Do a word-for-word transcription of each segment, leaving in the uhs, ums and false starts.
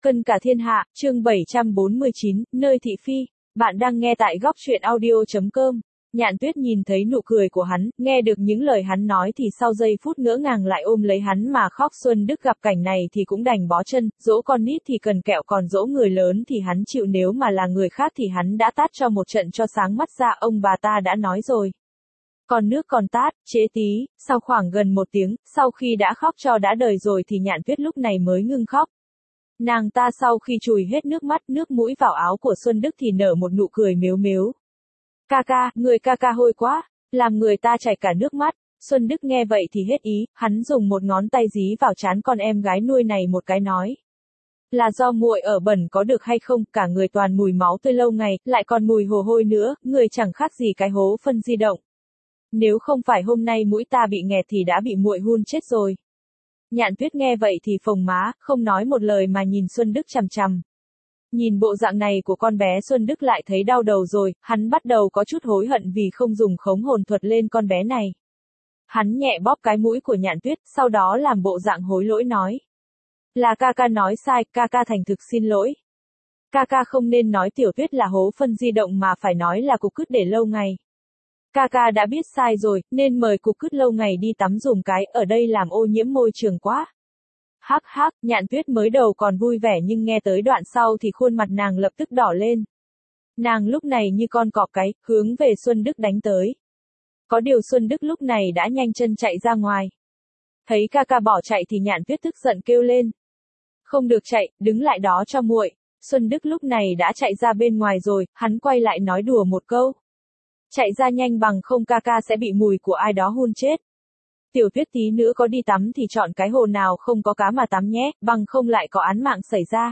Cân cả thiên hạ, chương bảy trăm bốn mươi chín, nơi thị phi. Bạn đang nghe tại góc truyện audio chấm com. Nhạn Tuyết nhìn thấy nụ cười của hắn, nghe được những lời hắn nói thì sau giây phút ngỡ ngàng lại ôm lấy hắn mà khóc. Xuân Đức gặp cảnh này thì cũng đành bó chân, dỗ con nít thì cần kẹo còn dỗ người lớn thì hắn chịu, nếu mà là người khác thì hắn đã tát cho một trận cho sáng mắt ra, ông bà ta đã nói rồi. Còn nước còn tát, chế tí. Sau khoảng gần một tiếng, sau khi đã khóc cho đã đời rồi thì Nhạn Tuyết lúc này mới ngưng khóc. Nàng ta sau khi chùi hết nước mắt, nước mũi vào áo của Xuân Đức thì nở một nụ cười mếu mếu. Ca ca, người ca ca hôi quá, làm người ta chảy cả nước mắt. Xuân Đức nghe vậy thì hết ý, hắn dùng một ngón tay dí vào trán con em gái nuôi này một cái nói. Là do muội ở bẩn có được hay không, cả người toàn mùi máu tươi lâu ngày, lại còn mùi hồ hôi nữa, người chẳng khác gì cái hố phân di động. Nếu không phải hôm nay mũi ta bị nghẹt thì đã bị muội hun chết rồi. Nhạn Tuyết nghe vậy thì phồng má, không nói một lời mà nhìn Xuân Đức chằm chằm. Nhìn bộ dạng này của con bé, Xuân Đức lại thấy đau đầu rồi, hắn bắt đầu có chút hối hận vì không dùng khống hồn thuật lên con bé này. Hắn nhẹ bóp cái mũi của Nhạn Tuyết, sau đó làm bộ dạng hối lỗi nói. Là ca ca nói sai, ca ca thành thực xin lỗi. Ca ca không nên nói Tiểu Tuyết là hố phân di động mà phải nói là cục cứt để lâu ngày. Ca ca đã biết sai rồi, nên mời cục cứt lâu ngày đi tắm dùm cái, ở đây làm ô nhiễm môi trường quá. Hắc hắc, Nhạn Tuyết mới đầu còn vui vẻ nhưng nghe tới đoạn sau thì khuôn mặt nàng lập tức đỏ lên. Nàng lúc này như con cọp cái, hướng về Xuân Đức đánh tới. Có điều Xuân Đức lúc này đã nhanh chân chạy ra ngoài. Thấy ca ca bỏ chạy thì Nhạn Tuyết tức giận kêu lên. Không được chạy, đứng lại đó cho muội. Xuân Đức lúc này đã chạy ra bên ngoài rồi, hắn quay lại nói đùa một câu. Chạy ra nhanh bằng không ca ca sẽ bị mùi của ai đó hun chết. Tiểu Tuyết tí nữa có đi tắm thì chọn cái hồ nào không có cá mà tắm nhé, bằng không lại có án mạng xảy ra.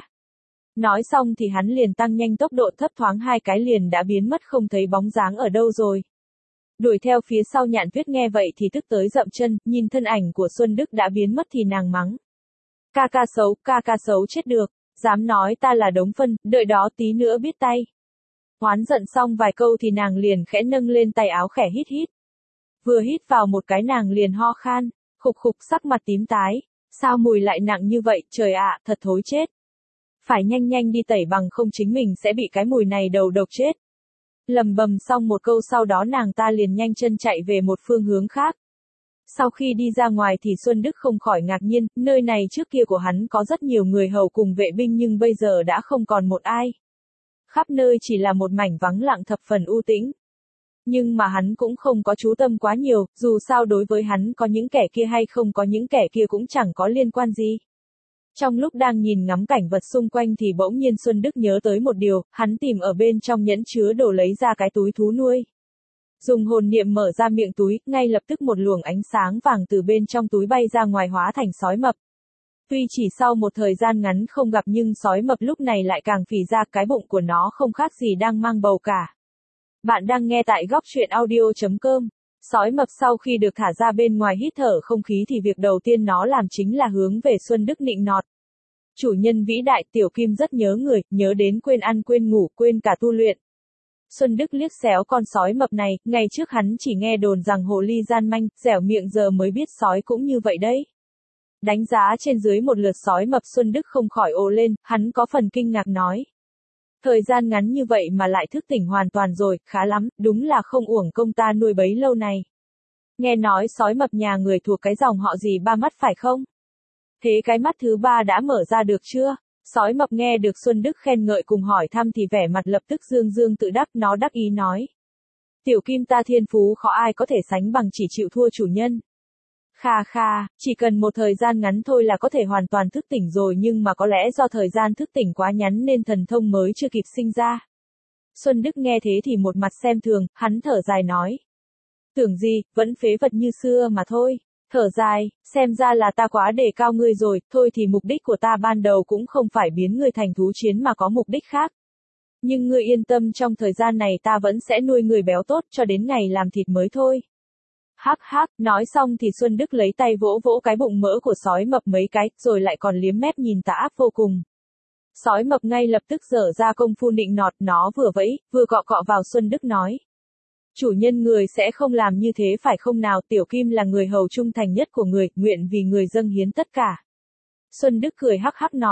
Nói xong thì hắn liền tăng nhanh tốc độ, thấp thoáng hai cái liền đã biến mất không thấy bóng dáng ở đâu rồi. Đuổi theo phía sau. Nhạn Tuyết nghe vậy thì tức tới dậm chân, nhìn thân ảnh của Xuân Đức đã biến mất thì nàng mắng. Ca ca xấu, ca ca xấu chết được, dám nói ta là đống phân, đợi đó tí nữa biết tay. Hoán giận xong vài câu thì nàng liền khẽ nâng lên tay áo khẽ hít hít. Vừa hít vào một cái nàng liền ho khan, khục khục sắc mặt tím tái. Sao mùi lại nặng như vậy, trời ạ, thật thối chết. Phải nhanh nhanh đi tẩy bằng không chính mình sẽ bị cái mùi này đầu độc chết. Lầm bầm xong một câu sau đó nàng ta liền nhanh chân chạy về một phương hướng khác. Sau khi đi ra ngoài thì Xuân Đức không khỏi ngạc nhiên, nơi này trước kia của hắn có rất nhiều người hầu cùng vệ binh nhưng bây giờ đã không còn một ai. Khắp nơi chỉ là một mảnh vắng lặng thập phần u tĩnh. Nhưng mà hắn cũng không có chú tâm quá nhiều, dù sao đối với hắn có những kẻ kia hay không có những kẻ kia cũng chẳng có liên quan gì. Trong lúc đang nhìn ngắm cảnh vật xung quanh thì bỗng nhiên Xuân Đức nhớ tới một điều, hắn tìm ở bên trong nhẫn chứa đồ lấy ra cái túi thú nuôi. Dùng hồn niệm mở ra miệng túi, ngay lập tức một luồng ánh sáng vàng từ bên trong túi bay ra ngoài hóa thành sói mập. Tuy chỉ sau một thời gian ngắn không gặp nhưng sói mập lúc này lại càng phì ra, cái bụng của nó không khác gì đang mang bầu cả. Bạn đang nghe tại góc truyện audio chấm com. Sói mập sau khi được thả ra bên ngoài hít thở không khí thì việc đầu tiên nó làm chính là hướng về Xuân Đức nịnh nọt. Chủ nhân vĩ đại, Tiểu Kim rất nhớ người, nhớ đến quên ăn quên ngủ, quên cả tu luyện. Xuân Đức liếc xéo con sói mập này, ngày trước hắn chỉ nghe đồn rằng hồ ly gian manh, dẻo miệng, giờ mới biết sói cũng như vậy đấy. Đánh giá trên dưới một lượt sói mập, Xuân Đức không khỏi ồ lên, hắn có phần kinh ngạc nói. Thời gian ngắn như vậy mà lại thức tỉnh hoàn toàn rồi, khá lắm, đúng là không uổng công ta nuôi bấy lâu này. Nghe nói sói mập nhà người thuộc cái dòng họ gì ba mắt phải không? Thế cái mắt thứ ba đã mở ra được chưa? Sói mập nghe được Xuân Đức khen ngợi cùng hỏi thăm thì vẻ mặt lập tức dương dương tự đắc, nó đắc ý nói. Tiểu Kim ta thiên phú khó ai có thể sánh bằng, chỉ chịu thua chủ nhân. Kha kha, chỉ cần một thời gian ngắn thôi là có thể hoàn toàn thức tỉnh rồi, nhưng mà có lẽ do thời gian thức tỉnh quá ngắn nên thần thông mới chưa kịp sinh ra. Xuân Đức nghe thế thì một mặt xem thường, hắn thở dài nói. Tưởng gì, vẫn phế vật như xưa mà thôi. Thở dài, xem ra là ta quá đề cao ngươi rồi, thôi thì mục đích của ta ban đầu cũng không phải biến ngươi thành thú chiến mà có mục đích khác. Nhưng ngươi yên tâm, trong thời gian này ta vẫn sẽ nuôi người béo tốt cho đến ngày làm thịt mới thôi. Hắc hắc, nói xong thì Xuân Đức lấy tay vỗ vỗ cái bụng mỡ của sói mập mấy cái, rồi lại còn liếm mép nhìn tà ác vô cùng. Sói mập ngay lập tức dở ra công phu nịnh nọt, nó vừa vẫy, vừa cọ cọ vào Xuân Đức nói. Chủ nhân người sẽ không làm như thế phải không nào, Tiểu Kim là người hầu trung thành nhất của người, nguyện vì người dâng hiến tất cả. Xuân Đức cười hắc hắc nói.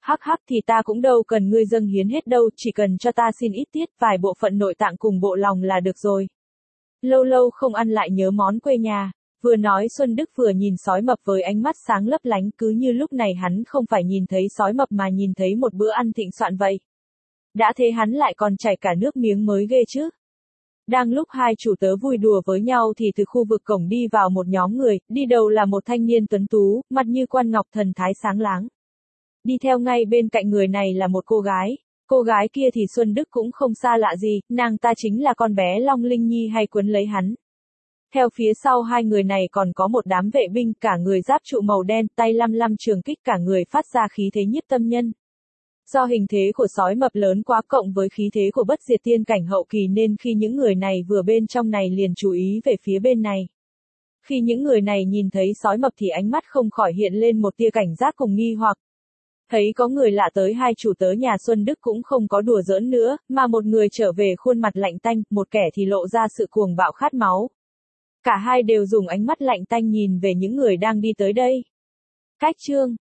Hắc hắc thì ta cũng đâu cần ngươi dâng hiến hết đâu, chỉ cần cho ta xin ít tiết, vài bộ phận nội tạng cùng bộ lòng là được rồi. Lâu lâu không ăn lại nhớ món quê nhà. Vừa nói Xuân Đức vừa nhìn sói mập với ánh mắt sáng lấp lánh, cứ như lúc này hắn không phải nhìn thấy sói mập mà nhìn thấy một bữa ăn thịnh soạn vậy. Đã thế hắn lại còn chảy cả nước miếng mới ghê chứ. Đang lúc hai chủ tớ vui đùa với nhau thì từ khu vực cổng đi vào một nhóm người, đi đầu là một thanh niên tuấn tú, mặt như quan ngọc, thần thái sáng láng. Đi theo ngay bên cạnh người này là một cô gái. Cô gái kia thì Xuân Đức cũng không xa lạ gì, nàng ta chính là con bé Long Linh Nhi hay quấn lấy hắn. Theo phía sau hai người này còn có một đám vệ binh, cả người giáp trụ màu đen, tay lăm lăm trường kích, cả người phát ra khí thế nhiếp tâm nhân. Do hình thế của sói mập lớn quá cộng với khí thế của bất diệt tiên cảnh hậu kỳ nên khi những người này vừa bên trong này liền chú ý về phía bên này. Khi những người này nhìn thấy sói mập thì ánh mắt không khỏi hiện lên một tia cảnh giác cùng nghi hoặc. Thấy có người lạ tới, hai chủ tớ nhà Xuân Đức cũng không có đùa giỡn nữa, mà một người trở về khuôn mặt lạnh tanh, một kẻ thì lộ ra sự cuồng bạo khát máu. Cả hai đều dùng ánh mắt lạnh tanh nhìn về những người đang đi tới đây. Cách chương